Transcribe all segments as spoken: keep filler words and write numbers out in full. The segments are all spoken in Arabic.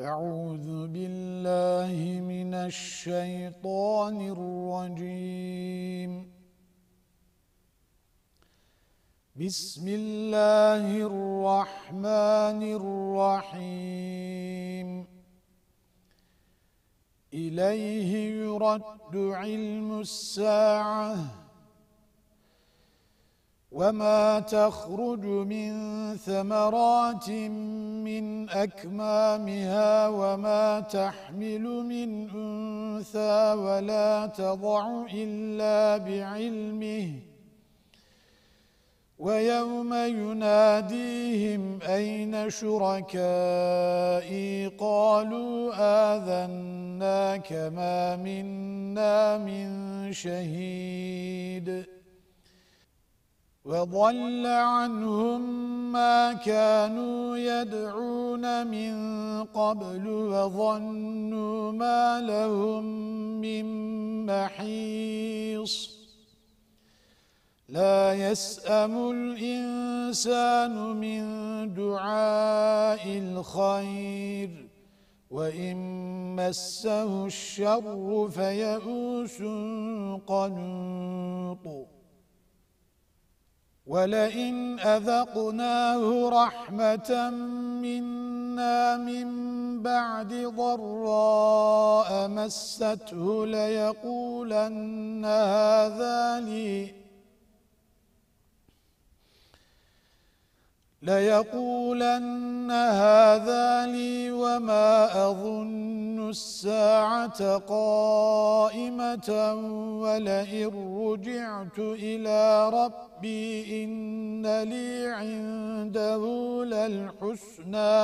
أعوذ بالله من الشيطان الرجيم. بسم الله الرحمن الرحيم. إليه يرد علم الساعة وما تخرج من ثمرات من أكمامها وما تحمل من أنثى ولا تضع إلا بعلمه ويوم يناديهم أين شركائي قالوا آذناك ما منا من شهيد وضل عنهم ما كانوا يدعون من قبل وظنوا ما لهم من محيص. لا يسأم الإنسان من دعاء الخير وإن مسه الشر فيئوس قنوط. ولئن أذقناه رحمة منا من بعد ضراء مسته ليقولن هذا لي ليقولن هذا لي وما أظن الساعة قائمة ولئن رجعت إلى ربي إن لي عنده للحسنى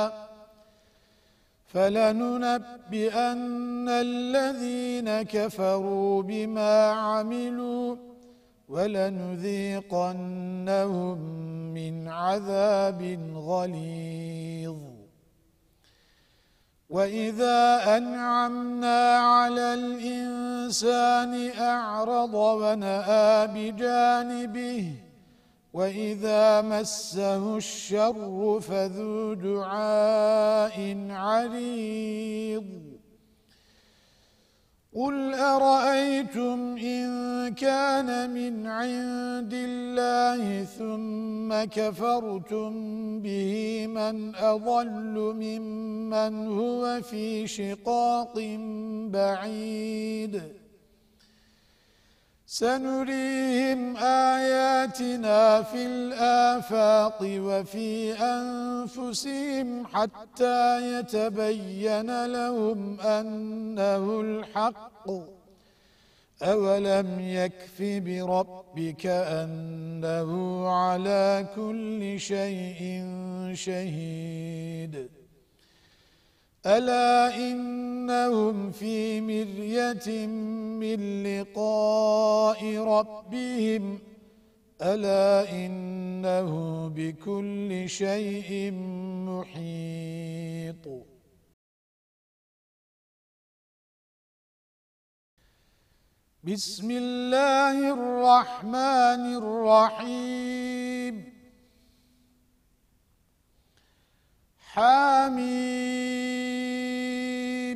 فلننبئن الذين كفروا بما عملوا ولنذيقنهم من عذاب غليظ. وإذا أنعمنا على الإنسان أعرض ونأى بجانبه وإذا مسه الشر فذو دعاء عريض. قل أرأيتم إن كان من عند الله ثم كفرتم به من أضل ممن هو في شقاق بعيد. سنريهم آياتنا في الآفاق وفي أنفسهم حتى يتبين لهم أنه الحق. أولم يكف بربك أنه على كل شيء شهيد. ألا إنهم في مرية من لقاء ربهم ألا إنه بكل شيء محيط. بسم الله الرحمن الرحيم. حميم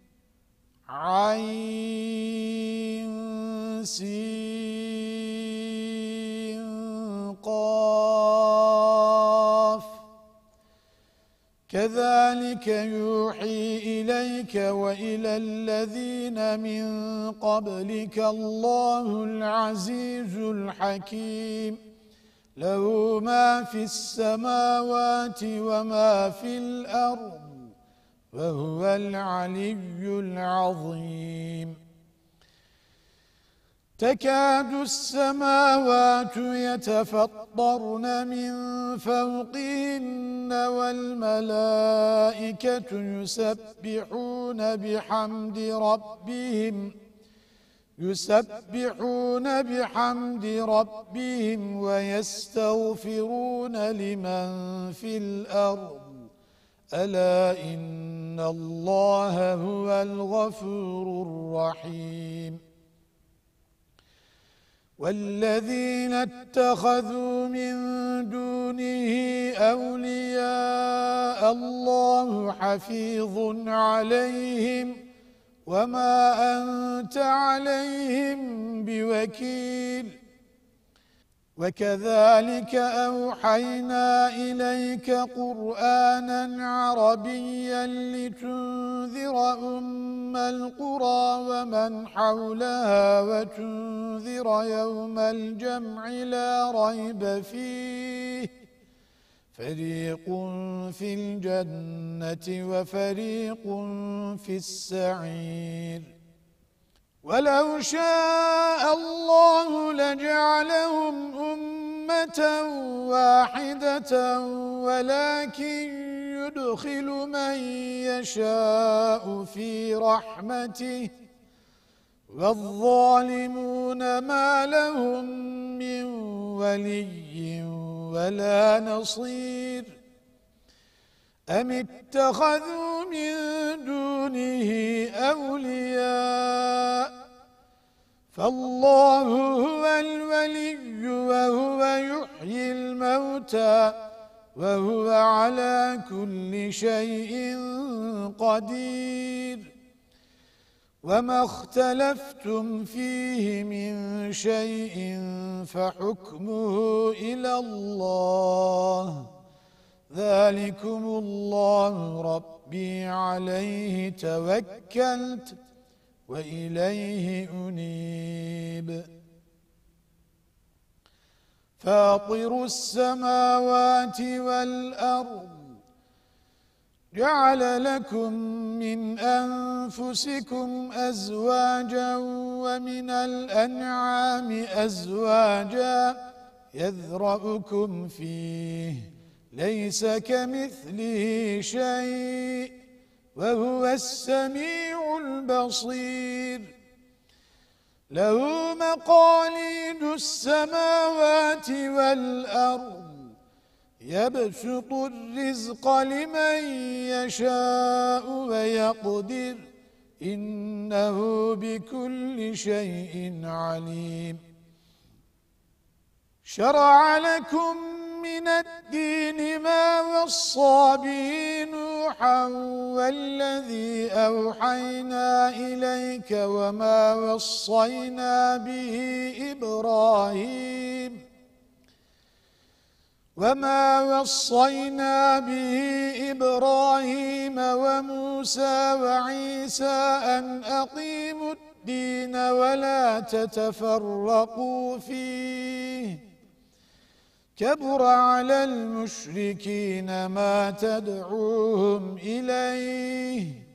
عين سين قاف. كذلك يوحي إليك وإلى الذين من قبلك الله العزيز الحكيم له ما في السماوات وما في الأرض وهو العلي العظيم. تكاد السماوات يتفطرن من فوقهن والملائكة يسبحون بحمد ربهم يسبحون بحمد ربهم ويستغفرون لمن في الأرض ألا إن الله هو الغفور الرحيم. والذين اتخذوا من دونه أولياء الله حفيظ عليهم وما أنت عليهم بوكيل وكذلك أوحينا إليك قرآناً عربياً لتنذر أم القرى ومن حولها وتنذر يوم الجمع لا ريب فيه فريق في الجنة وفريق في السعير ولو شاء الله لجعلهم أمة واحدة ولكن يدخل من يشاء في رحمته والظالمون ما لهم من ولي ولا نصير أم اتخذوا من دونه أولياء فالله هو الولي وهو يحيي الموتى وهو على كل شيء قدير وما اختلفتم فيه من شيء فحكمه إلى الله ذلكم الله ربي عليه توكلت وإليه أنيب فاطر السماوات والأرض جعل لكم من أنفسكم أزواجا ومن الأنعام أزواجا يذرأكم فيه ليس كمثله شيء وهو السميع البصير له مقاليد السماوات والأرض يبسط الرزق لمن يشاء ويقدر إنه بكل شيء عليم شرع لكم من الدين ما وصى به نوحا والذي أوحينا إليك وما وصينا به إبراهيم وما وصينا به إبراهيم وموسى وعيسى أن أقيموا الدين ولا تتفرقوا فيه كبر على المشركين ما تدعوهم إليه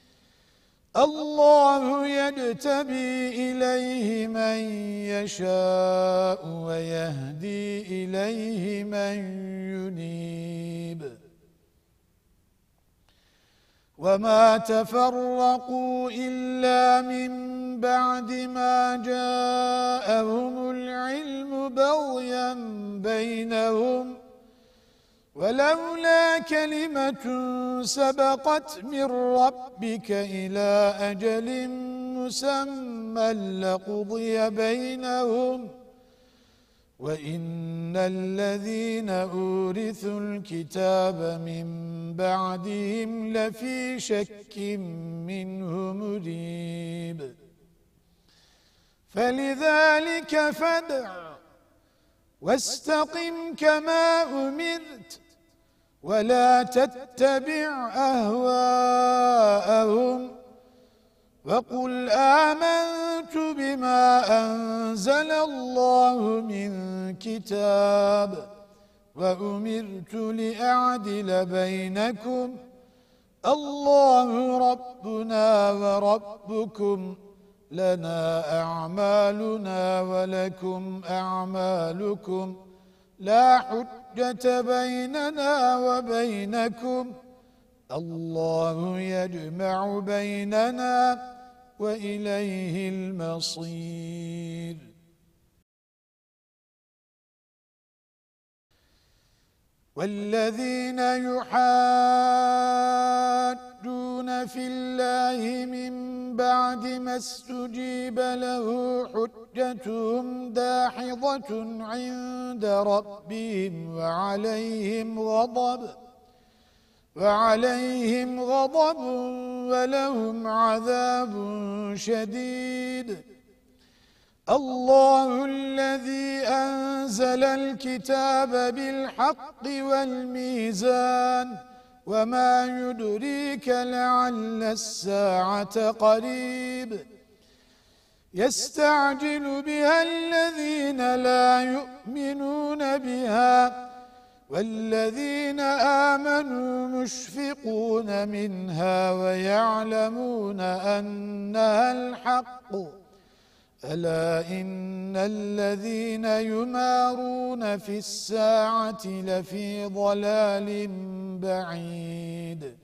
الله يجتبي إليه من يشاء ويهدي إليه من ينيب وما تفرقوا إلا من بعد ما جاءهم العلم بغيا بينهم ولولا كلمة سبقت من ربك إلى أجل مسمى لقضي بينهم وإن الذين أورثوا الكتاب من بعدهم لفي شك منه مريب فلذلك فادع واستقم كما أمرت ولا تتبع أهواءهم وقل آمنت بما أنزل الله من كتاب وأمرت لأعدل بينكم الله ربنا وربكم لنا أعمالنا ولكم أعمالكم لا حجة بيننا وبينكم الله يجمع بيننا وإليه المصير والذين يحادون في الله من بعد ما استجيب له حجتهم داحضة عند ربهم وعليهم غضب وعليهم غضب ولهم عذاب شديد. الله الذي أنزل الكتاب بالحق والميزان وما يدريك لعل الساعة قريب. يستعجل بها الذين لا يؤمنون بها والذين آمنوا مشفقون منها ويعلمون أنها الحق. ألا إن الذين يمارون في الساعة لفي ضلال بعيد.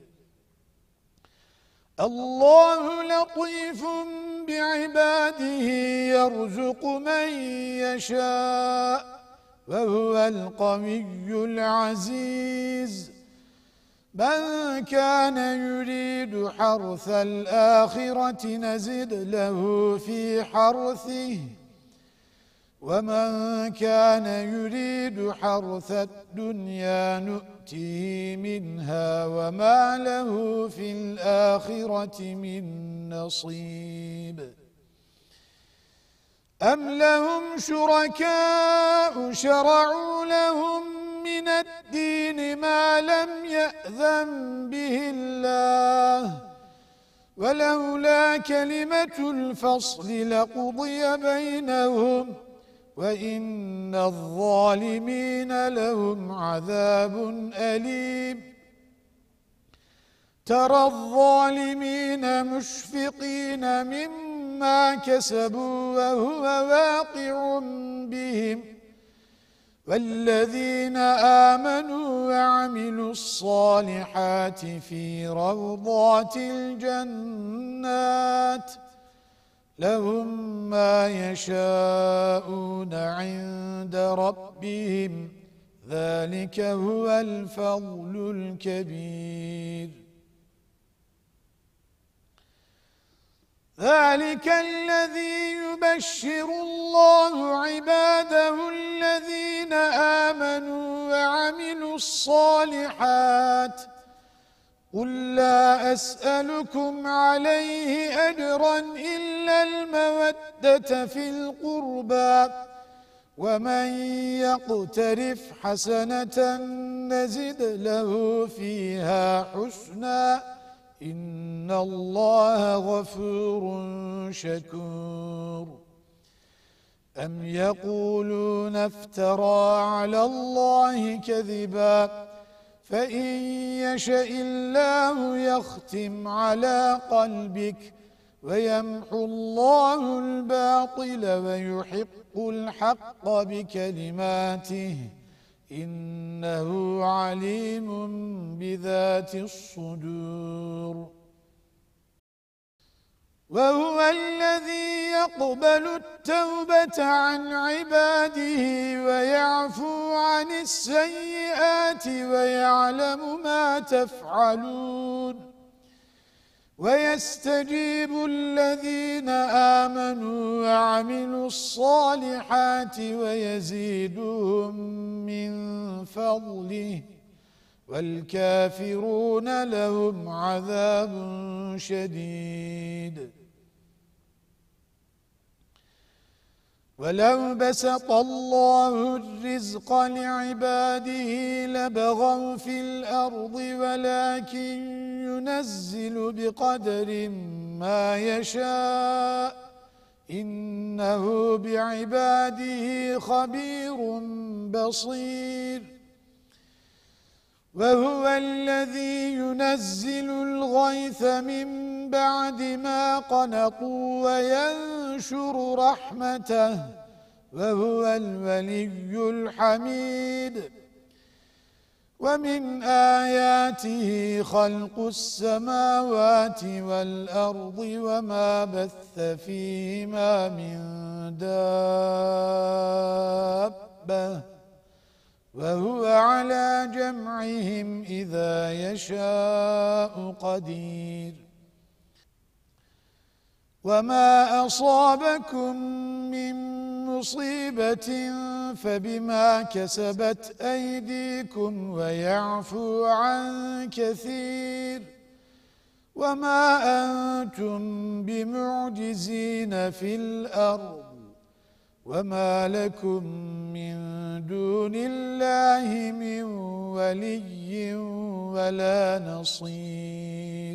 الله لطيف بعباده يرزق من يشاء وهو القوي العزيز. من كان يريد حرث الآخرة نزد له في حرثه ومن كان يريد حرث الدنيا نؤتيه منها وما له في الآخرة من نصيب. أم لهم شركاء شرعوا لهم من الدين ما لم يأذن به الله ولولا كلمة الفصل لقضي بينهم وإن الظالمين لهم عذاب أليم. ترى الظالمين مشفقين مما كسبوا وهو واقع بهم والذين آمنوا وعملوا الصالحات في روضات الجنات لهم ما يشاءون عند ربهم ذلك هو الفضل الكبير. ذلك الذي يبشر الله عباده الذين آمنوا وعملوا الصالحات قل لا أسألكم عليه أجرا إلا المودة في القربى ومن يقترف حسنة نزد له فيها حسنا إن الله غفور شكور. أم يقولون افترى على الله كذبا فإن يشأ الله يختم على قلبك ويمحو الله الباطل ويحق الحق بكلماته إنه عليم بذات الصدور. وهو الذي يقبل التوبة عن عباده ويعفو عن السيئات ويعلم ما تفعلون. ويستجيب الذين آمنوا وعملوا الصالحات ويزيدهم من فضله والكافرون لهم عذاب شديد. ولو بسط الله الرزق لعباده لبغوا في الأرض ولكن ينزل بقدر ما يشاء إنه بعباده خبير بصير. وهو الذي ينزل الغيث من بعد ما قنطوا وينشر رحمته وهو الولي الحميد. ومن آياته خلق السماوات والأرض وما بث فيهما من دابة وهو على جمعهم إذا يشاء قدير. وما أصابكم من مصيبة فبما كسبت أيديكم ويعفو عن كثير وما أنتم بمعجزين في الأرض وما لكم من دون الله من ولي ولا نصير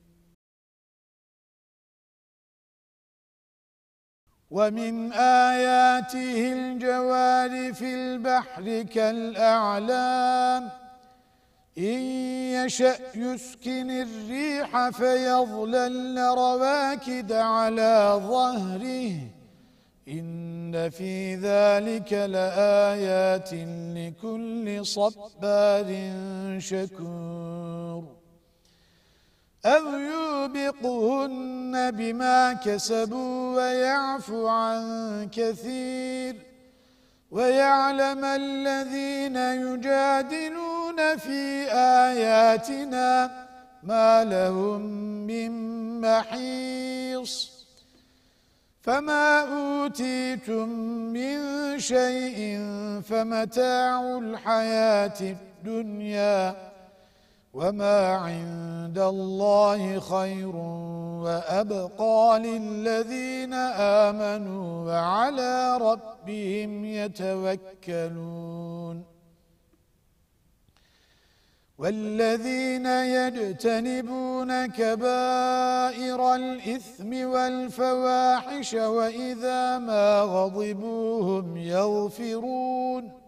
ومن آياته الجوار في البحر كالأعلام إن يشأ يسكن الريح فيظللن رواكد على ظهره إن في ذلك لآيات لكل صبار شكور أو يوبقهن بما كسبوا ويعفو عن كثير ويعلم الذين يجادلون في آياتنا ما لهم من محيص فما أوتيتم من شيء فمتاع الحياة الدنيا وما عند الله خير وأبقى للذين آمنوا وعلى ربهم يتوكلون والذين يجتنبون كبائر الإثم والفواحش وإذا ما غضبوا هم يغفرون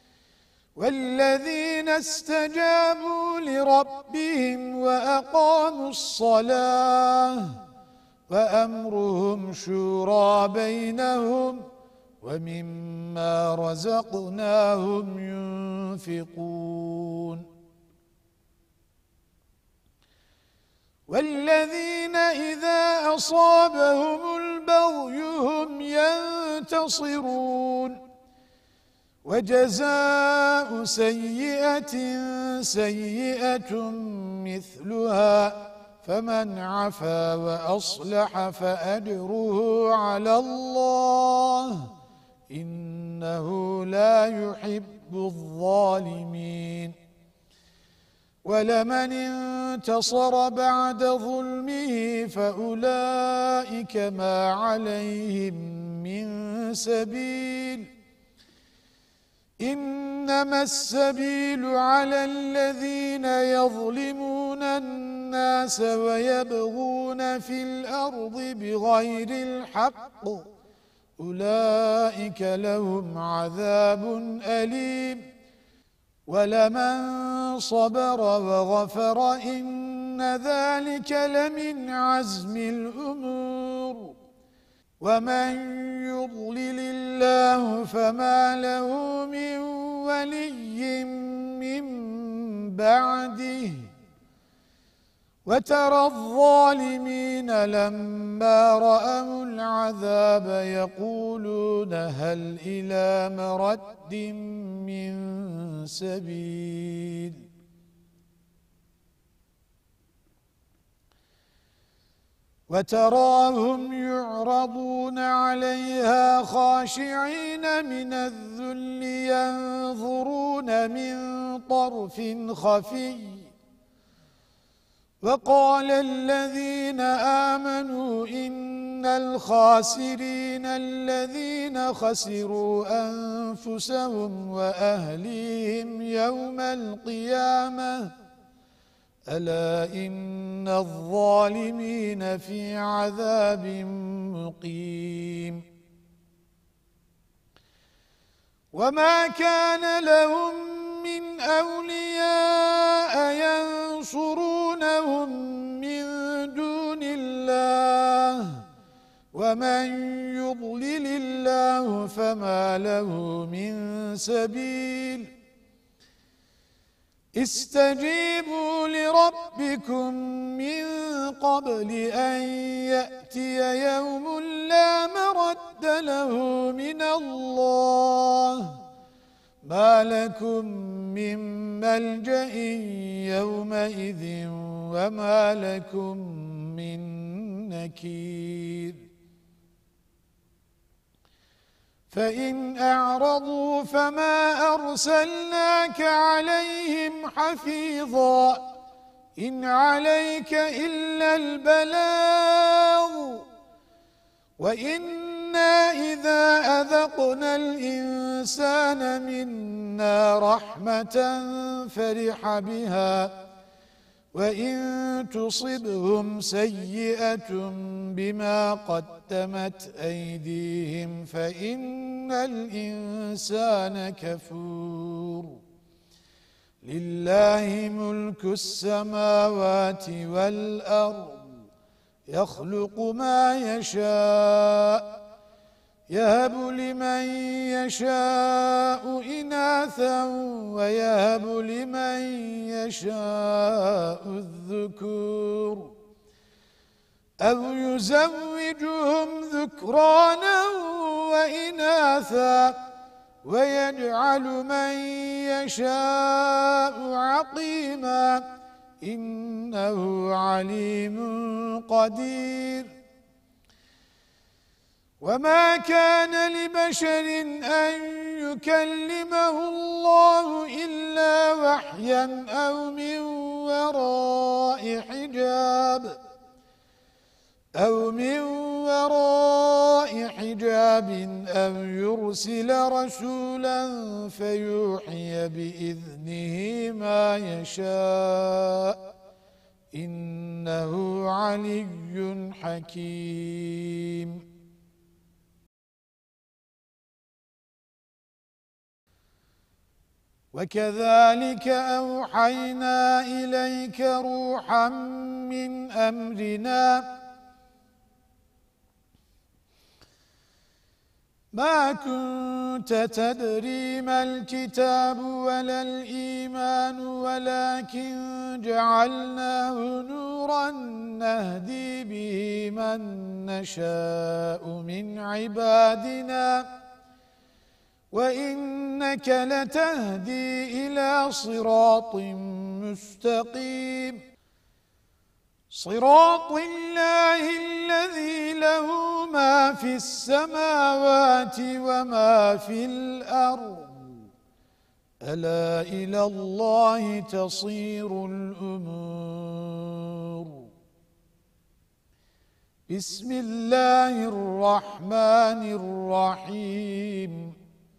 والذين استجابوا لربهم وأقاموا الصلاة وأمرهم شورى بينهم ومما رزقناهم ينفقون والذين إذا أصابهم البغي هم ينتصرون وجزاء سيئة سيئة مثلها فمن عفا وأصلح فأجره على الله إنه لا يحب الظالمين ولمن انتصر بعد ظلمه فأولئك ما عليهم من سبيل إنما السبيل على الذين يظلمون الناس ويبغون في الأرض بغير الحق أولئك لهم عذاب أليم ولمن صبر وغفر إن ذلك لمن عزم الأمور ومن يضلل الله فما له من ولي من بعده وترى الظالمين لما رأوا العذاب يقولون هل إلى مرد من سبيل وتراهم يعرضون عليها خاشعين من الذل ينظرون من طرف خفي وقال الذين آمنوا إن الخاسرين الذين خسروا أنفسهم وأهليهم يوم القيامة ألا إن الظالمين في عذاب مقيم وما كان لهم من أولياء ينصرونهم من دون الله ومن يضلل الله فما له من سبيل استجيبوا لربكم من قبل أن يأتي يوم لا مرد له من الله ما لكم من ملجأ يومئذ وما لكم من نكير فإن أعرضوا فما أرسلناك عليهم حفيظا إن عليك إلا البلاغ وإنا إذا أذقنا الإنسان منا رحمة فرح بها وإن تصبهم سيئة بما قدمت أيديهم فإن الإنسان كفور لله ملك السماوات والأرض يخلق ما يشاء يهب لمن يشاء إناثا ويهب لمن يشاء الذكور أو يزوجهم ذكرانا وإناثا ويجعل من يشاء عقيما إنه عليم قدير وما كان لبشر أن يكلمه الله إلا وحيا أو من وراء حجاب أو من وراء حجاب أو يرسل رسولا فيوحي بإذنه ما يشاء إنه علي حكيم وكذلك أوحينا إليك روحا من أمرنا ما كنت تدري ما الكتاب ولا الإيمان ولكن جعلناه نورا نهدي به من نشاء من عبادنا وإنك لتهدي إلى صراط مستقيم صراط الله الذي له ما في السماوات وما في الأرض ألا إلى الله تصير الأمور بسم الله الرحمن الرحيم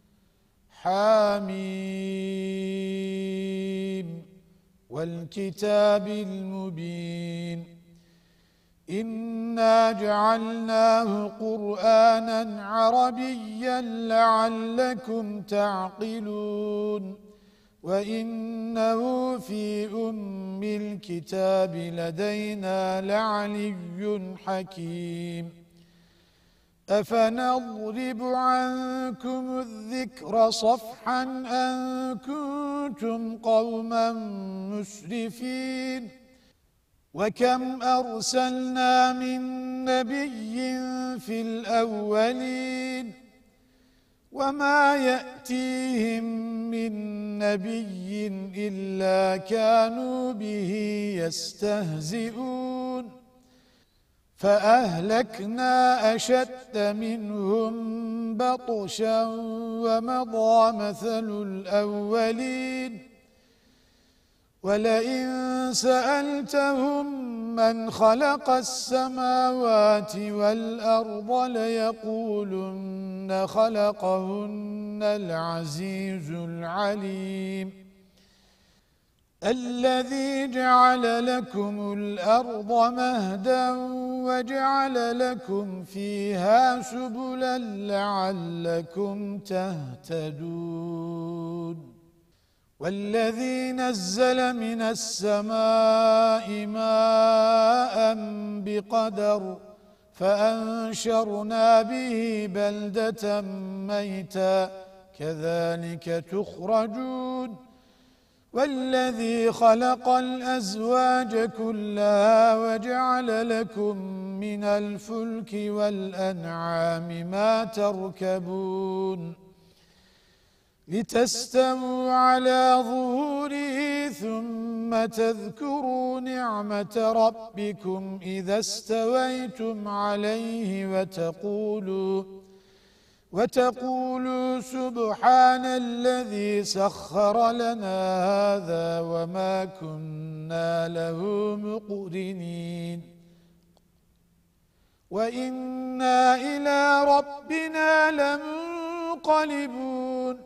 حميم والكتاب المبين إنا جعلناه قرآنا عربيا لعلكم تعقلون وإنه في أم الكتاب لدينا لعلي حكيم أفنضرب عنكم الذكر صفحا أن كنتم قوما مسرفين وكم أرسلنا من نبي في الأولين وما يأتيهم من نبي إلا كانوا به يستهزئون فأهلكنا أشد منهم بطشا ومضى مثل الأولين ولئن سألتهم من خلق السماوات والأرض ليقولن خلقهن العزيز العليم الذي جعل لكم الأرض مهدا وجعل لكم فيها سبلا لعلكم تهتدون والذي نزل من السماء ماء بقدر فأنشرنا به بلدة ميتا كذلك تخرجون والذي خلق الأزواج كلها وجعل لكم من الفلك والأنعام ما تركبون لتستووا على ظهوره ثم تذكروا نعمة ربكم إذا استويتم عليه وتقولوا وتقولوا سبحان الذي سخر لنا هذا وما كنا له مقرنين وإنا إلى ربنا لمنقلبون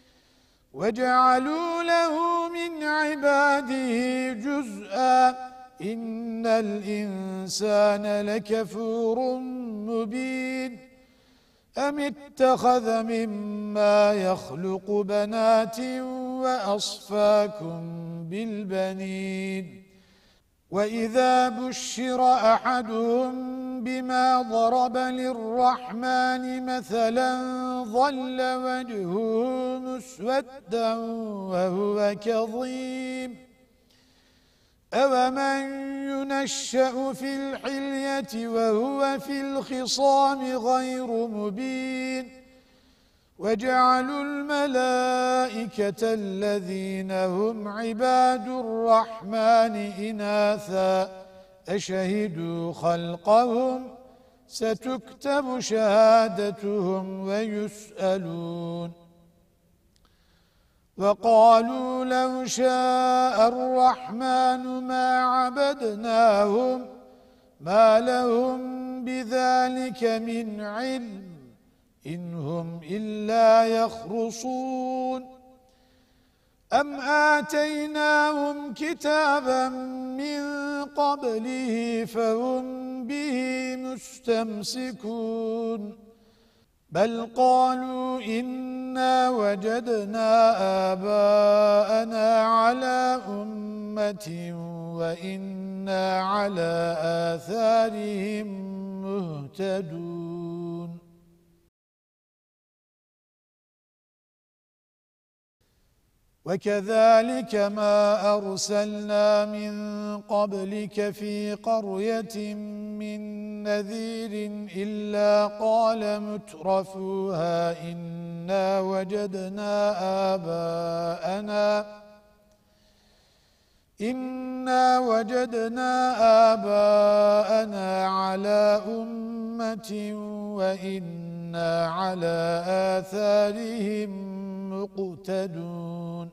وجعلوا له من عباده جزءا إن الإنسان لكفور مبين أم اتخذ مما يخلق بنات وأصفاكم بالبنين وإذا بشر أحدهم بما ضرب للرحمن مثلا ظل وجهه مسودا وهو كظيم أومن ينشأ في الحلية وهو في الخصام غير مبين وجعلوا الملائكة الذين هم عباد الرحمن إناثا أشهدوا خلقهم ستكتب شهادتهم ويسألون وقالوا لو شاء الرحمن ما عبدناهم ما لهم بذلك من علم إن هم إلا يخرصون أم آتيناهم كتابا من قبله فهم به مستمسكون بل قالوا إنا وجدنا آباءنا على أمة وإنا على آثارهم مهتدون وكذلك ما أرسلنا من قبلك في قرية من نذير إلا قال مترفوها إنا وجدنا آباءنا إنا وجدنا آباءنا على أمة وإنا على آثارهم مقتدون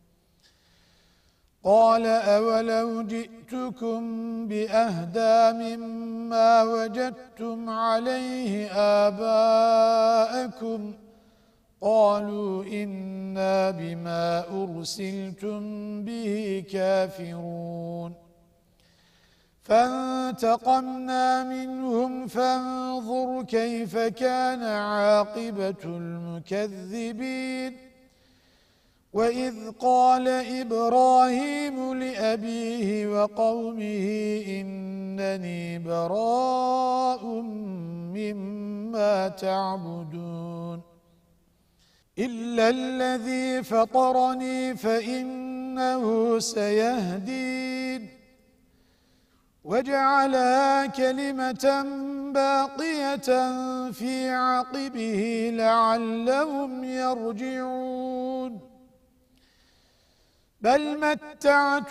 قال أولو جئتكم بأهدى مما وجدتم عليه آباءكم قالوا إنا بما أرسلتم به كافرون فانتقمنا منهم فانظر كيف كان عاقبة المكذبين وإذ قال إبراهيم لأبيه وقومه إنني براء مما تعبدون إلا الذي فطرني فإنه سيهدين وجعلها كلمة باقية في عقبه لعلهم يرجعون بل متعت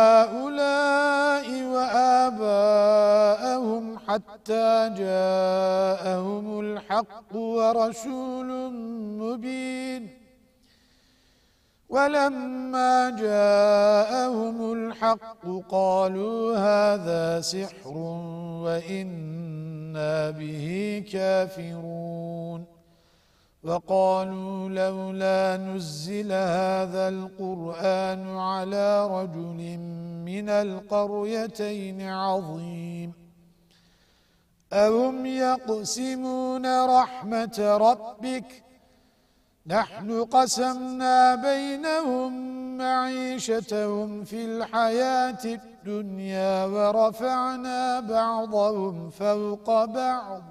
هؤلاء وآباءهم حتى جاءهم الحق ورسول مبين ولما جاءهم الحق قالوا هذا سحر وإنا به كافرون وقالوا لولا نزل هذا القرآن على رجل من القريتين عظيم أهم يقسمون رحمة ربك نحن قسمنا بينهم معيشتهم في الحياة الدنيا ورفعنا بعضهم فوق بعض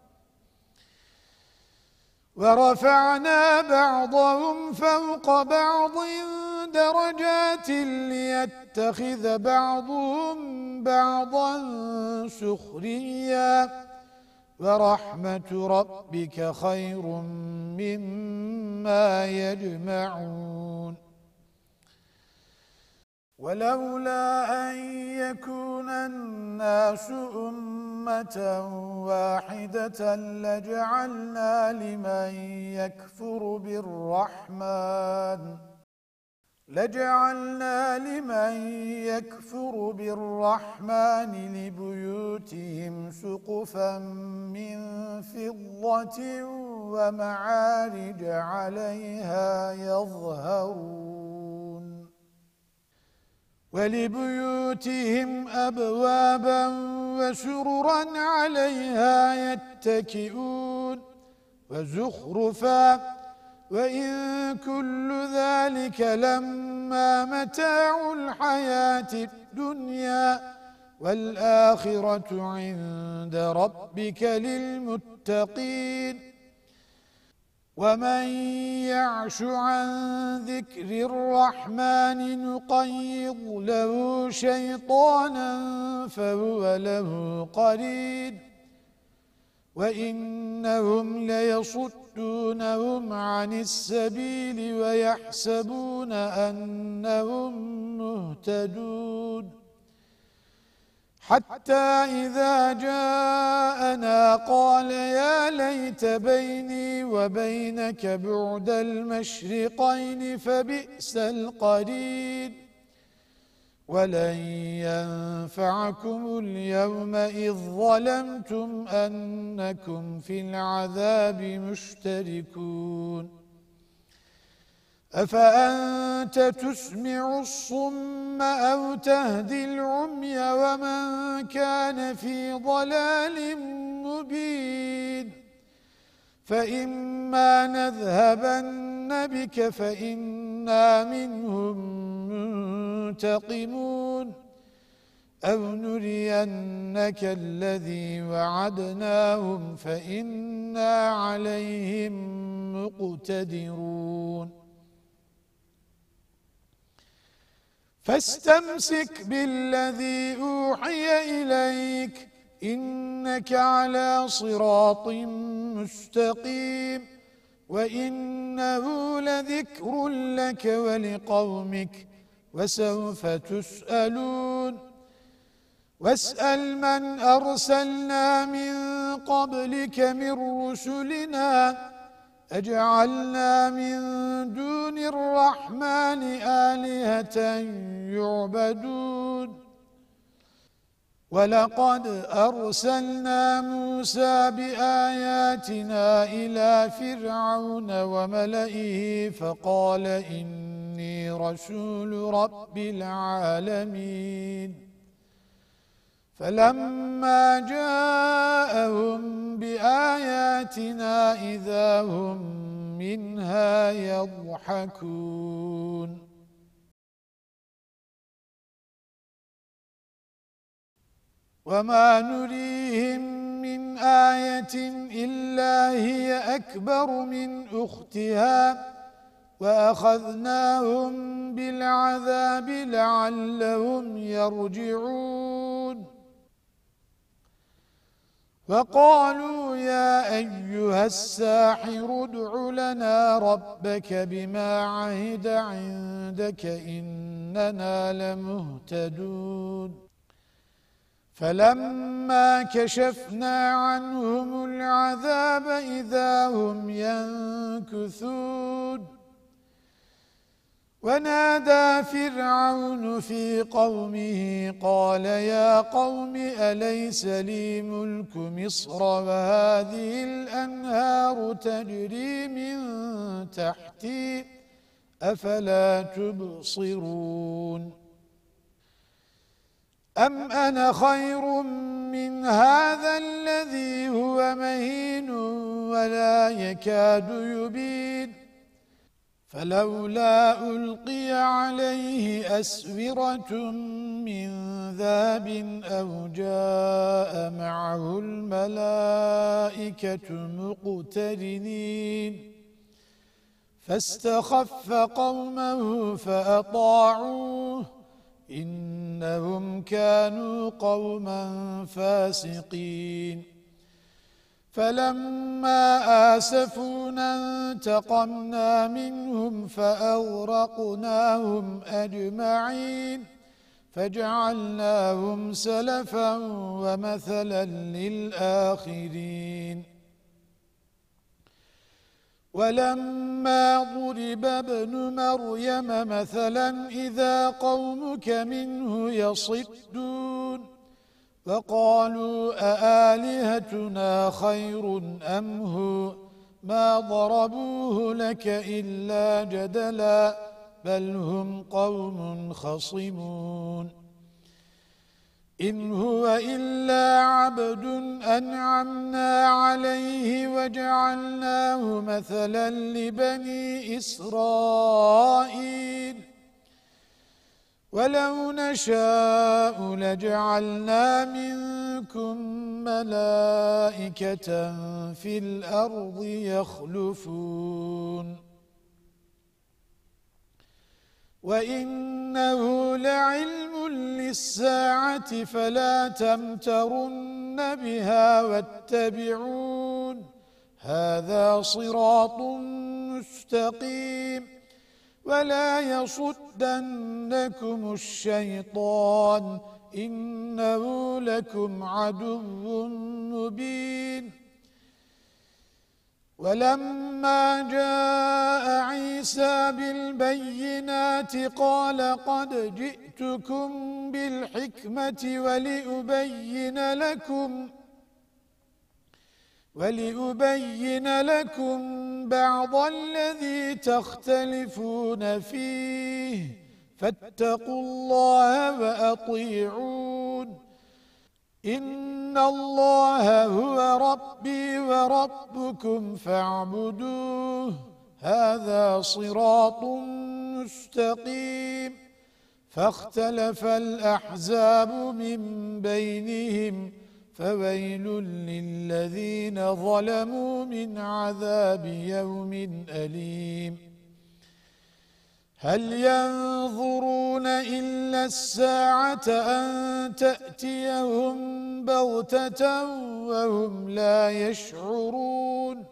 ورفعنا بعضهم فوق بعض درجات ليتخذ بعضهم بعضا سخريا ورحمة ربك خير مما يجمعون ولولا أن يكون الناس أمة واحدة لجعلنا لمن يكفر بالرحمن لجعلنا لمن يكفر بالرحمن لبيوتهم سقفا من فضة ومعارج عليها يظهرون ولبيوتهم أبوابا وسررا عليها يتكئون وزخرفا وإن كل ذلك لما متاع الحياة الدنيا والآخرة عند ربك للمتقين ومن يعش عن ذكر الرحمن نقيض له شيطانا فهو له قرين وإنهم ليصدونهم عن السبيل ويحسبون أنهم مهتدون حتى إذا جاءنا قال يا ليت بيني وبينك بعد المشرقين فبئس القرين ولن ينفعكم اليوم إذ ظلمتم أنكم في العذاب مشتركون أفأنت تسمع الصم أو تهدي العمي ومن كان في ضلال مبين فإما نذهبن بك فإنا منهم منتقمون أو نرينك الذي وعدناهم فإنا عليهم مقتدرون فاستمسك بالذي أوحي إليك إنك على صراط مستقيم وإنه لذكر لك ولقومك وسوف تسألون واسأل من أرسلنا من قبلك من رسلنا أجعلنا من دون الرحمن آلهة يعبدون ولقد أرسلنا موسى بآياتنا إلى فرعون وملئه فقال إني رسول رب العالمين فلما جاءهم بآياتنا إذا هم منها يضحكون وما نريهم من آية إلا هي أكبر من أختها وأخذناهم بالعذاب لعلهم يرجعون وقالوا يا أيها الساحر ادع لنا ربك بما عهد عندك إننا لمهتدون فلما كشفنا عنهم العذاب إذا هم ينكثون ونادى فرعون في قومه قال يا قوم أليس لي ملك مصر وهذه الأنهار تجري من تحتي أفلا تبصرون أم أنا خير من هذا الذي هو مهين ولا يكاد يبين فلولا ألقي عليه أسورة من ذهب أو جاء معه الملائكة مقترنين فاستخف قومه فأطاعوه إنهم كانوا قوما فاسقين فَلَمَّا آسَفُونَا انتَقَمْنَا مِنْهُمْ فَأَغْرَقْنَاهُمْ أَجْمَعِينَ فَجَعَلْنَاهُمْ سَلَفًا وَمَثَلًا لِلْآخِرِينَ وَلَمَّا ضُرِبَ ابْنُ مَرْيَمَ مَثَلًا إِذَا قَوْمُكَ مِنْهُ يَصِدُّونَ وَقَالُوا أَآلِهَتُنَا خَيْرٌ أَمْ هُوَ مَا ضَرَبُوهُ لَكَ إِلَّا جَدَلًا بَلْ هُمْ قَوْمٌ خَصِمُونَ إِنْ هُوَ إِلَّا عَبْدٌ أَنْعَمْنَا عَلَيْهِ وَجَعَلْنَاهُ مَثَلًا لِبَنِي إِسْرَائِيلَ وَلَوْ نَشَاءُ لَجَعَلْنَا مِنكُم مَّلَائِكَةً فِي الْأَرْضِ يَخْلُفُونَ وَإِنَّهُ لَعِلْمٌ لِلسَّاعَةِ فَلَا تَمْتَرُنَّ بِهَا وَاتَّبِعُونِ هَذَا صِرَاطٌ مُسْتَقِيمٌ وَلَا يَصُدَّنَّكُمُ الشَّيْطَانُ إِنَّهُ لَكُمْ عَدُوٌّ مُبِينٌ وَلَمَّا جَاءَ عِيسَى بِالْبَيِّنَاتِ قَالَ قَدْ جِئْتُكُمْ بِالْحِكْمَةِ وَلِأُبَيِّنَ لَكُمْ وَلِأُبَيِّنَ لَكُمْ بَعْضَ الَّذِي تَخْتَلِفُونَ فِيهِ فَاتَّقُوا اللَّهَ وَأَطِيعُونِ إِنَّ اللَّهَ هُوَ رَبِّي وَرَبُّكُمْ فَاعْبُدُوهُ هَذَا صِرَاطٌ مُسْتَقِيمٌ فَاخْتَلَفَ الْأَحْزَابُ مِنْ بَيْنِهِمْ فَوَيْلٌ لِلَّذِينَ ظَلَمُوا مِنْ عَذَابِ يَوْمٍ أَلِيمٍ هَلْ يَنظُرُونَ إِلَّا السَّاعَةَ أَن تَأْتِيَهُمْ بَغْتَةً وَهُمْ لَا يَشْعُرُونَ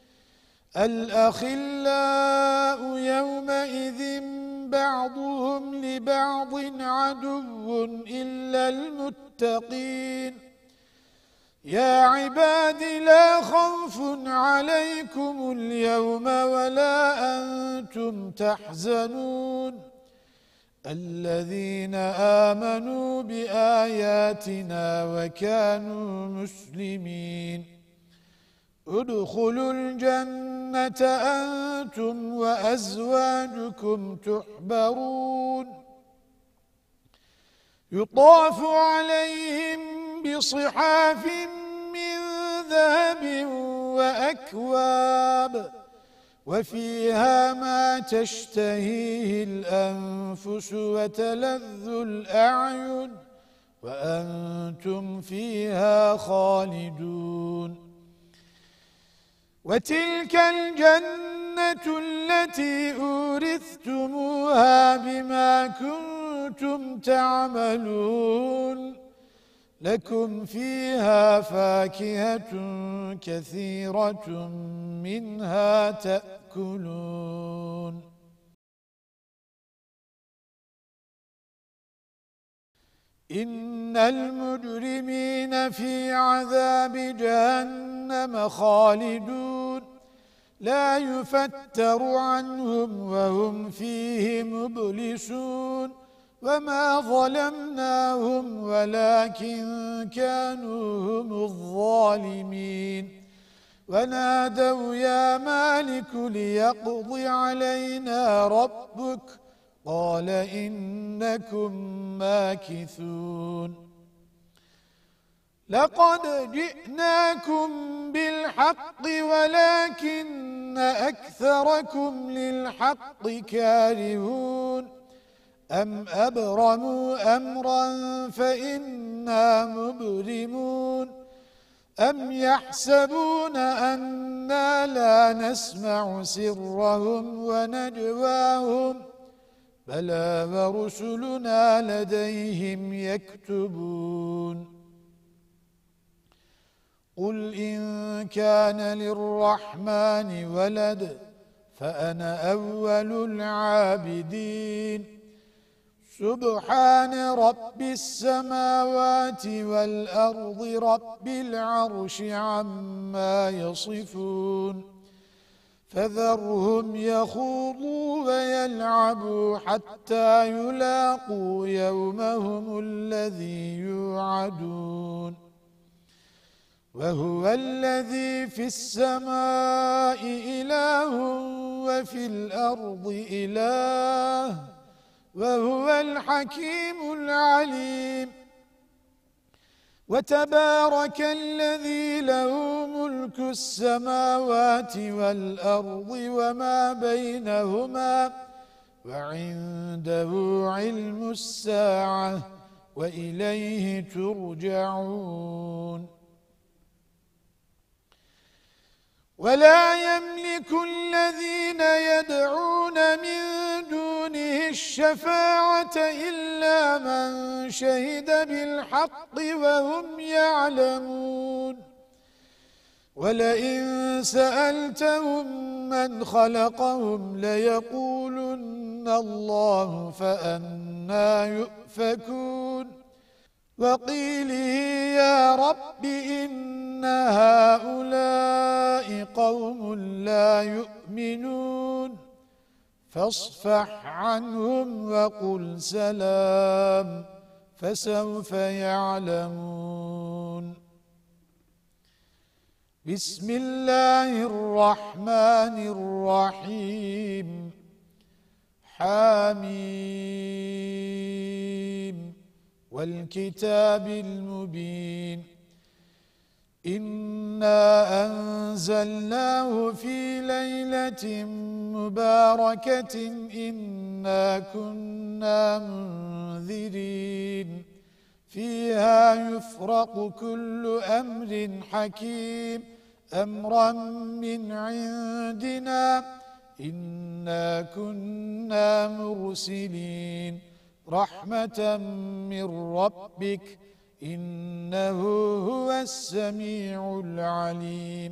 الْأَخِلَّاءُ يَوْمَئِذٍ بَعْضُهُمْ لِبَعْضٍ عَدُوٌّ إِلَّا الْمُتَّقِينَ يَا عِبَادِ لَا خَوْفٌ عَلَيْكُمُ الْيَوْمَ وَلَا أَنْتُمْ تَحْزَنُونَ الَّذِينَ آمَنُوا بِآيَاتِنَا وَكَانُوا مُسْلِمِينَ ادْخُلُوا الْجَنَّةَ أَنْتُمْ وَأَزْوَاجُكُمْ تُحْبَرُونَ يُطَافُ عَلَيْهِمْ بِصِحَافٍ مِّن ذَهَبٍ وَأَكْوَابٍ وَفِيهَا مَا تَشْتَهِيهِ الْأَنفُسُ وَتَلَذُّ الْأَعْيُنُ وَأَنْتُمْ فِيهَا خَالِدُونَ وَتِلْكَ الْجَنَّةُ الَّتِي أُورِثْتُمُوهَا بِمَا كُنتُمْ تَعْمَلُونَ لَكُمْ فِيهَا فَاكِهَةٌ كَثِيرَةٌ مِنْهَا تَأْكُلُونَ إِنَّ الْمُجْرِمِينَ فِي عَذَابِ جَهَنَّمَ خَالِدُونَ لَا يُفَتَّرُ عَنْهُمْ وَهُمْ فِيهِ مُبْلِسُونَ وَمَا ظَلَمْنَاهُمْ وَلَكِنْ كَانُوا هُمُ الظَّالِمِينَ وَنَادَوْا يَا مَالِكُ لِيَقْضِ عَلَيْنَا رَبُّكَ قَالَ إِنَّكُمْ مَاكِثُونَ لَقَدْ جِئْنَاكُمْ بِالْحَقِّ وَلَكِنَّ أَكْثَرَكُمْ لِلْحَقِّ كَارِهُونَ أَمْ أَبْرَمُوا أَمْرًا فَإِنَّا مُبْرِمُونَ أَمْ يَحْسَبُونَ أَنَّا لَا نَسْمَعُ سِرَّهُمْ وَنَجْوَاهُمْ بَلَى وَرُسُلُنَا لَدَيْهِمْ يَكْتُبُونَ قل إن كان للرحمن ولد فأنا أول العابدين سبحان رب السماوات والأرض رب العرش عما يصفون فذرهم يخوضوا ويلعبوا حتى يلاقوا يومهم الذي يوعدون وهو الذي في السماء إله وفي الأرض إله وهو الحكيم العليم وتبارك الذي له ملك السماوات والأرض وما بينهما وعنده علم الساعة وإليه ترجعون ولا يملك الذين يدعون من دونه الشفاعة إلا من شهد بالحق وهم يعلمون ولئن سألتهم من خلقهم ليقولن الله فأنى يؤفكون وقيله يا رب إن هؤلاء قوم لا يؤمنون فاصفح عنهم وقل سلام فسوف يعلمون بسم الله الرحمن الرحيم حميم والكتاب المبين إنا أنزلناه في ليلة مباركة إنا كنا منذرين فيها يفرق كل أمر حكيم أمرا من عندنا إنا كنا مرسلين رحمة من ربك إنه هو السميع العليم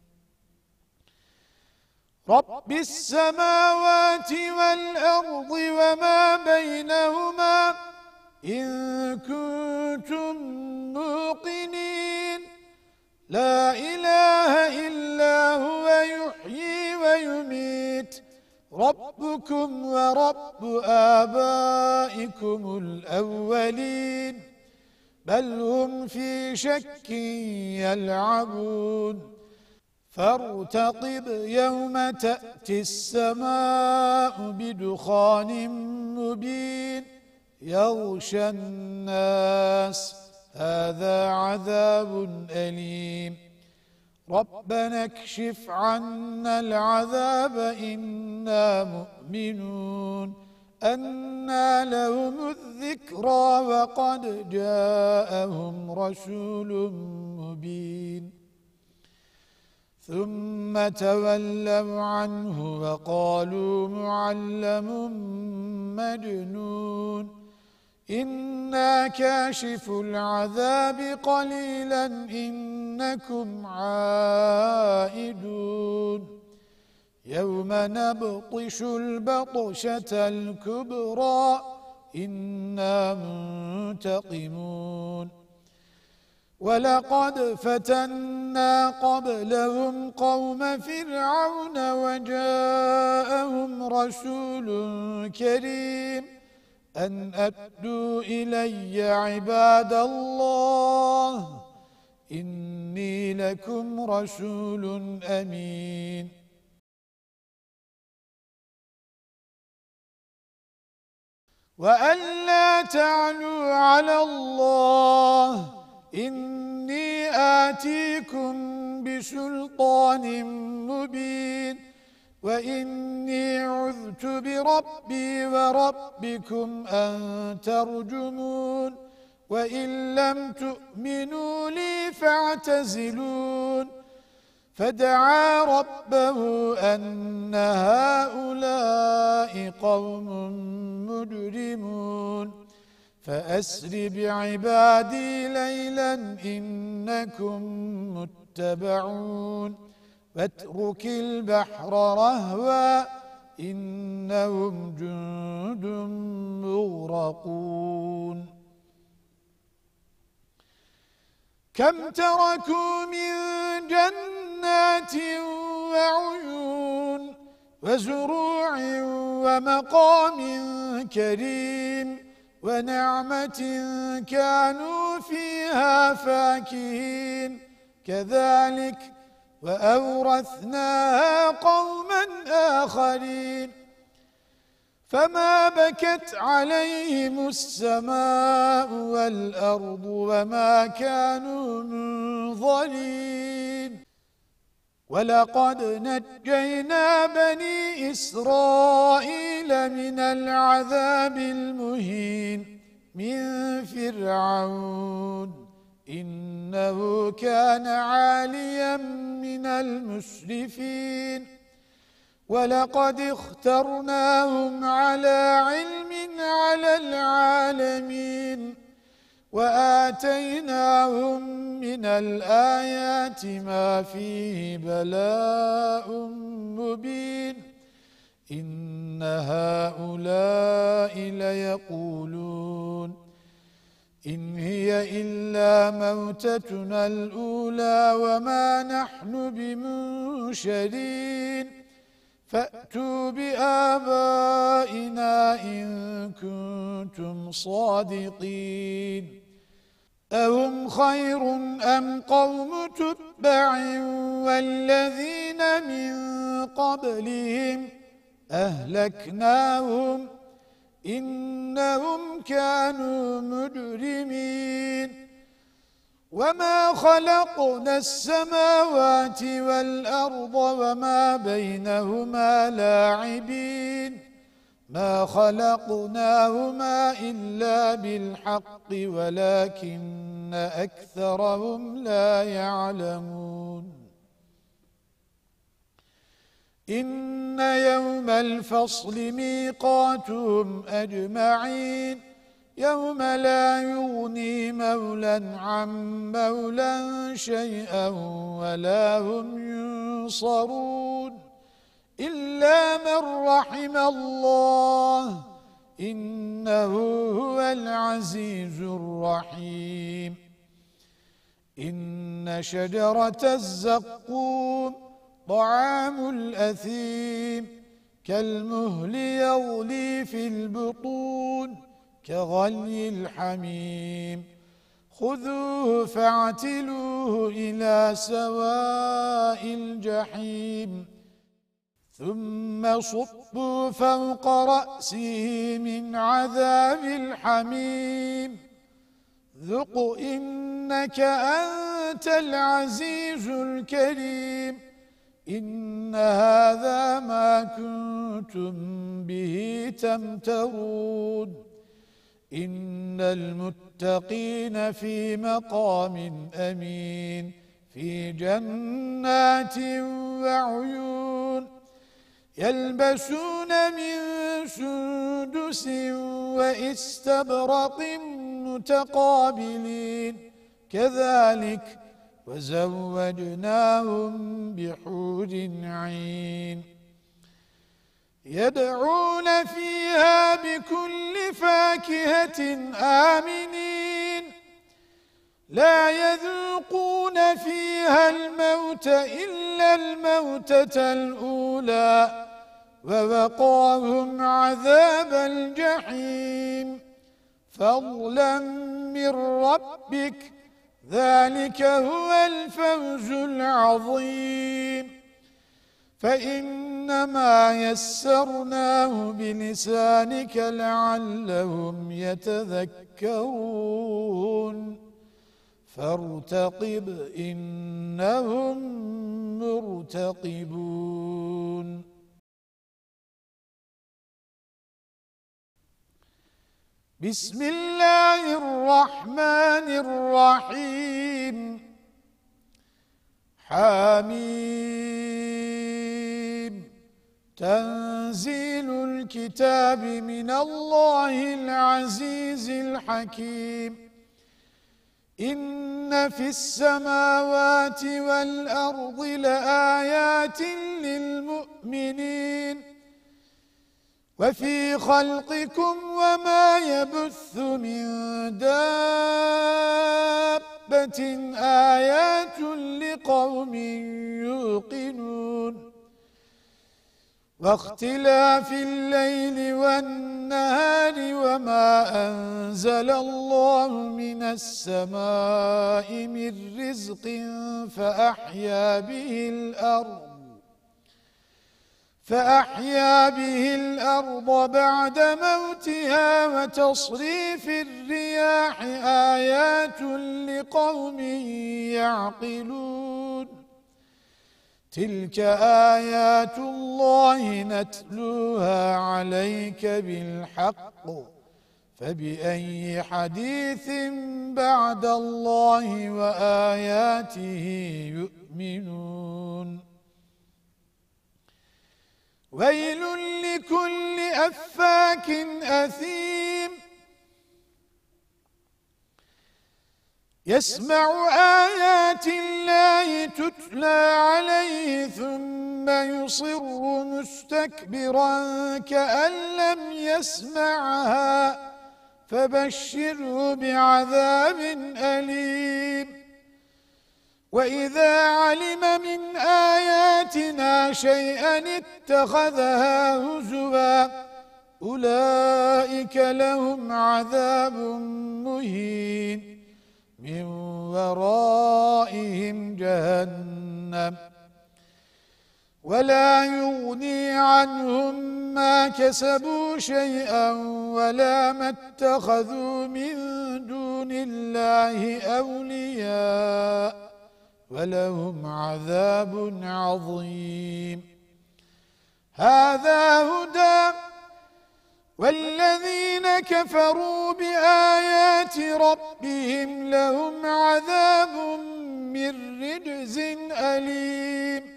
رب السماوات والأرض وما بينهما إن كنتم موقنين لا إله إلا هو يحيي ويميت ربكم ورب آبائكم الأولين بل هم في شك يلعبون فارتقب يوم تأتي السماء بدخان مبين يغشى الناس هذا عذاب أليم ربنا اكشف عنا العذاب إنا مؤمنون أنى لهم الذكرى وقد جاءهم رسول مبين ثم تولوا عنه وقالوا معلم مجنون إنا كاشف العذاب قليلا إنكم عائدون يوم نبطش البطشة الكبرى إنا منتقمون ولقد فتنا قبلهم قوم فرعون وجاءهم رسول كريم أن أدوا إلي عباد الله إني لكم رسول أمين وأن لا تعلوا على الله إني آتيكم بسلطان مبين وإني عذت بربي وربكم أن ترجمون وإن لم تؤمنوا لي فاعتزلون فدعا ربه أن هؤلاء قوم مجرمون فأسر بعبادي ليلا إنكم متبعون واترك البحر رهوا إنهم جند مغرقون كم تركوا من جنات وعيون وزروع ومقام كريم ونعمة كانوا فيها فاكهين كذلك وأورثناها قوما آخرين فما بكت عليهم السماء والأرض وما كانوا منظرين ولقد نجينا بني إسرائيل من العذاب المهين من فرعون إنه كان عاليا من المسرفين ولقد اخترناهم على علم على العالمين وآتيناهم من الآيات ما فيه بلاء مبين إن هؤلاء ليقولون إن هي إلا موتتنا الأولى وما نحن بمنشرين فأتوا بآبائنا إن كنتم صادقين أهم خير أم قوم تبع والذين من قبلهم أهلكناهم إنهم كانوا مجرمين وما خلقنا السماوات والأرض وما بينهما لاعبين ما خلقناهما إلا بالحق ولكن أكثرهم لا يعلمون إن يوم الفصل ميقاتهم أجمعين يوم لا يغني مولى عن مولى شيئا ولا هم ينصرون إلا من رحم الله إنه هو العزيز الرحيم إن شجرة الزقوم طعام الأثيم كالمهل يغلي في البطون كغلي الحميم خذوه فاعتلوه إلى سواء الجحيم ثم صبوا فوق رأسه من عذاب الحميم ذق إنك أنت العزيز الكريم إن هذا ما كنتم به تمترون إن المتقين في مقام أمين في جنات وعيون يلبسون من سندس وإستبرق متقابلين كذلك وزوجناهم بحور عين يدعون فيها بكل فاكهة آمنين لا يذوقون فيها الموت إلا الموتة الأولى ووقاهم عذاب الجحيم فضلا من ربك ذلك هو الفوز العظيم فإنما يسرناه بلسانك لعلهم يتذكرون فارتقب إنهم مرتقبون بسم الله الرحمن الرحيم حميم تنزيل الكتاب من الله العزيز الحكيم إن في السماوات والأرض لآيات للمؤمنين وفي خلقكم وما يبث من دابة آيات لقوم يوقنون واختلاف الليل والنهار وما أنزل الله من السماء من رزق فأحيا به الأرض فأحيا به الأرض بعد موتها وتصريف الرياح آيات لقوم يعقلون تلك آيات الله نتلوها عليك بالحق فبأي حديث بعد الله وآياته يؤمنون ويل لكل أفاك أثيم يسمع آيات الله تتلى عليه ثم يصر مستكبرا كأن لم يسمعها فبشره بعذاب أليم وإذا علم من آياتنا شيئا اتخذها هزوا أولئك لهم عذاب مهين من ورائهم جهنم ولا يغني عنهم ما كسبوا شيئا ولا ما اتخذوا من دون الله أولياء ولهم عذاب عظيم هذا هدى والذين كفروا بآيات ربهم لهم عذاب من رجز أليم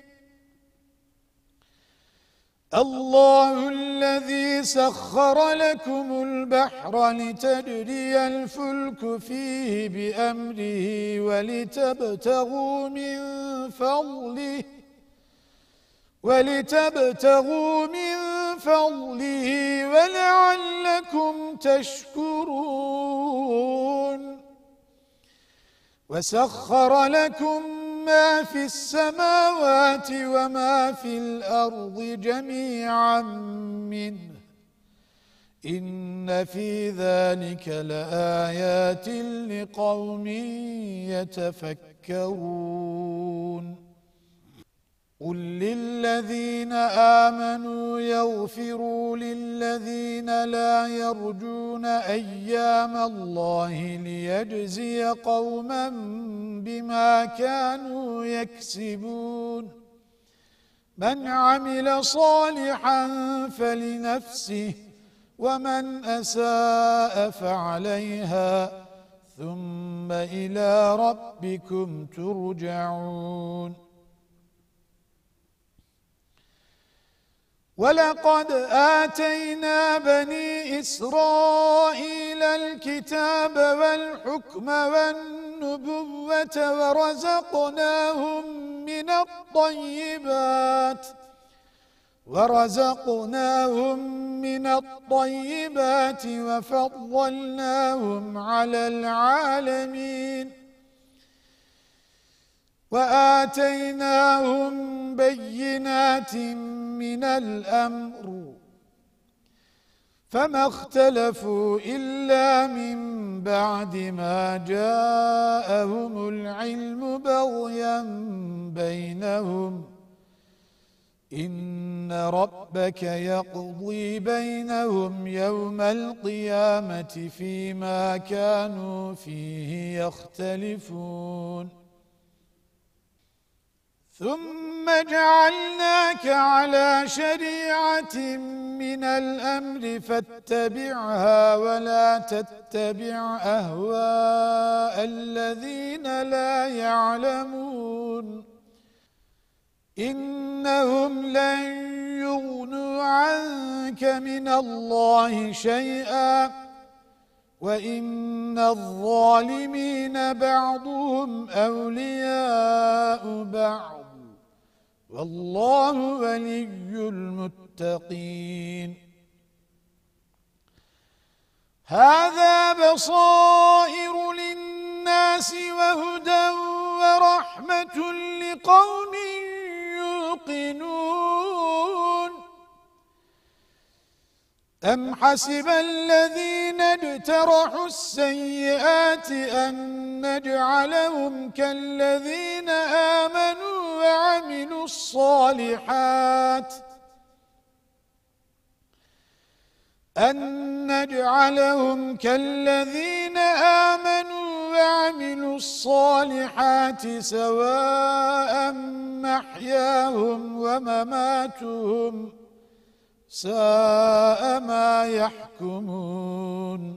الله الذي سخر لكم البحر لتجري الفلك فيه بأمره ولتبتغوا من فضله ولتبتغوا من فضله ولعلكم تشكرون وسخر لكم ما في السماوات وما في الأرض جميعا منه إن في ذلك لآيات لقوم يتفكرون قل للذين آمنوا يغفروا للذين لا يرجون أيام الله ليجزي قوما بما كانوا يكسبون من عمل صالحا فلنفسه ومن أساء فعليها ثم إلى ربكم ترجعون ولقد آتينا بني إسرائيل الكتاب والحكم والنبوة ورزقناهم من الطيبات ورزقناهم من الطيبات وفضلناهم على العالمين وآتيناهم بينات من الأمر فما اختلفوا إلا من بعد ما جاءهم العلم بغيا بينهم إن ربك يقضي بينهم يوم القيامة فيما كانوا فيه يختلفون ثم جعلناك على شريعة من الأمر فاتبعها ولا تتبع أهواء الذين لا يعلمون إنهم لن يغنوا عنك من الله شيئا وإن الظالمين بعضهم أولياء بعض والله ولي المتقين هذا بصائر للناس وهدى ورحمة لقوم يوقنون أم حسب الذين اجترحوا السيئات أن نجعلهم كالذين آمنوا وعملوا الصالحات أن نجعلهم كالذين آمنوا وعملوا الصالحات سواء محياهم ومماتهم ساء ما يحكمون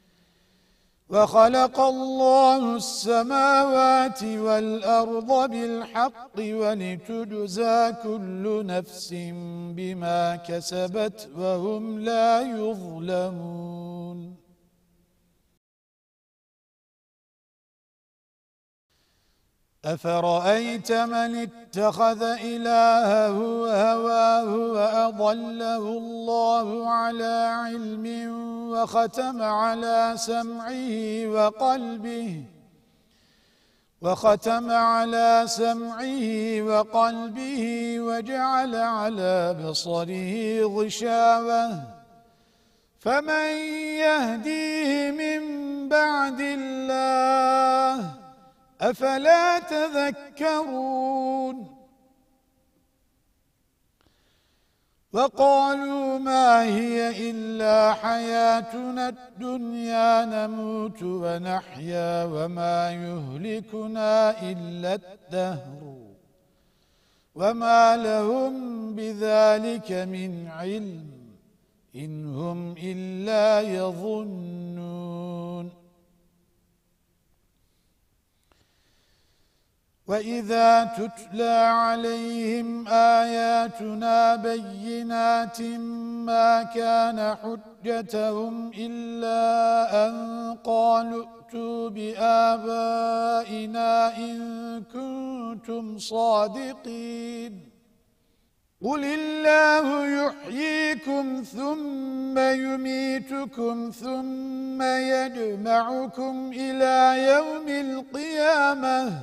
وخلق الله السماوات والأرض بالحق ولتجزى كل نفس بما كسبت وهم لا يظلمون أفرأيت من اتخذ إلهه هواه وأضله الله على علم وختم على سمعه وقلبه وختم على سمعه وقلبه وجعل على بصره غشاوة فمن يهديه من بعد الله أفلا تذكرون وقالوا ما هي إلا حياتنا الدنيا نموت ونحيا وما يهلكنا إلا الدهر وما لهم بذلك من علم إن هم إلا يظنون وَإِذَا تُتْلَى عَلَيْهِمْ آيَاتُنَا بَيِّنَاتٍ مَا كَانَ حُجَّتَهُمْ إِلَّا أَن قَالُوا ائْتُوا بِآبَائِنَا إِن كُنتُمْ صَادِقِينَ قُلِ اللَّهُ يُحْيِيكُمْ ثُمَّ يُمِيتُكُمْ ثُمَّ يَجْمَعُكُمْ إِلَى يَوْمِ الْقِيَامَةِ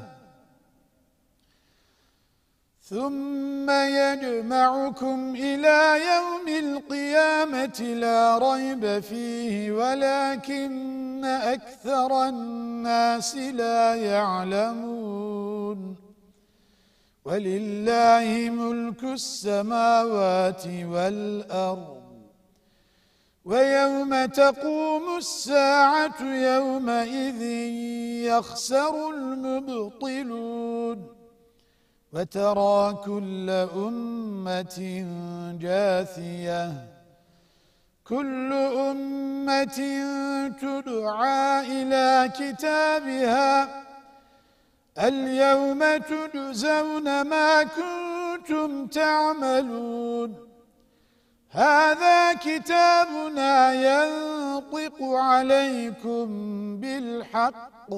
ثُمَّ يَجْمَعُكُمْ إِلَى يَوْمِ الْقِيَامَةِ لَا رَيْبَ فِيهِ وَلَكِنَّ أَكْثَرَ النَّاسِ لَا يَعْلَمُونَ وَلِلَّهِ مُلْكُ السَّمَاوَاتِ وَالْأَرْضِ وَيَوْمَ تَقُومُ السَّاعَةُ يَوْمَئِذٍ يَخْسَرُ الْمُبْطِلُونَ وَتَرَى كُلَّ أُمَّةٍ جَاثِيَةً كُلُّ أُمَّةٍ تُدْعَى إِلَى كِتَابِهَا الْيَوْمَ تُجْزَوْنَ مَا كُنتُمْ تَعْمَلُونَ هَذَا كِتَابُنَا يَنطِقُ عَلَيْكُمْ بِالْحَقِّ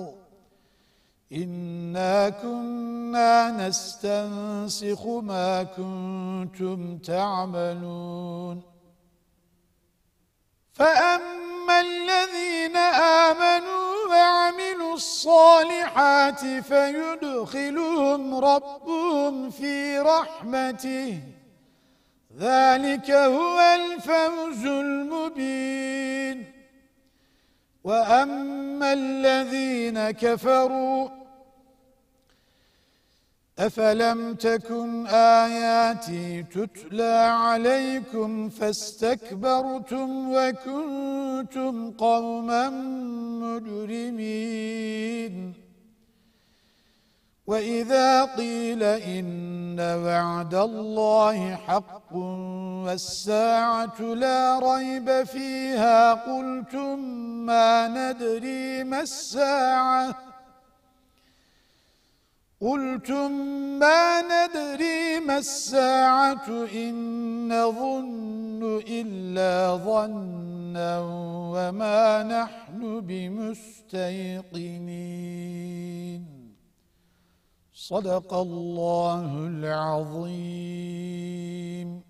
إِنَّا كُنَّا نَسْتَنسِخُ مَا كُنتُمْ تَعْمَلُونَ فَأَمَّا الَّذِينَ آمَنُوا وَعَمِلُوا الصَّالِحَاتِ فَيُدْخِلُهُمْ رَبُّهُمْ فِي رَحْمَتِهِ ذَلِكَ هُوَ الْفَوْزُ الْمُبِينُ وَأَمَّا الَّذِينَ كَفَرُوا أَفَلَمْ تَكُنْ آيَاتِي تُتْلَى عَلَيْكُمْ فَاسْتَكْبَرْتُمْ وَكُنْتُمْ قَوْمًا مُجْرِمِينَ وَإِذَا قِيلَ إِنَّ وَعْدَ اللَّهِ حَقٌّ وَالسَّاعَةُ لَا رَيْبَ فِيهَا قُلْتُمْ مَا نَدْرِي مَا السَّاعَةُ قُلْتُمْ مَا نَدْرِي الساعة إن نظن إلا ظنا وما نحن بمستيقنين. صدق الله العظيم.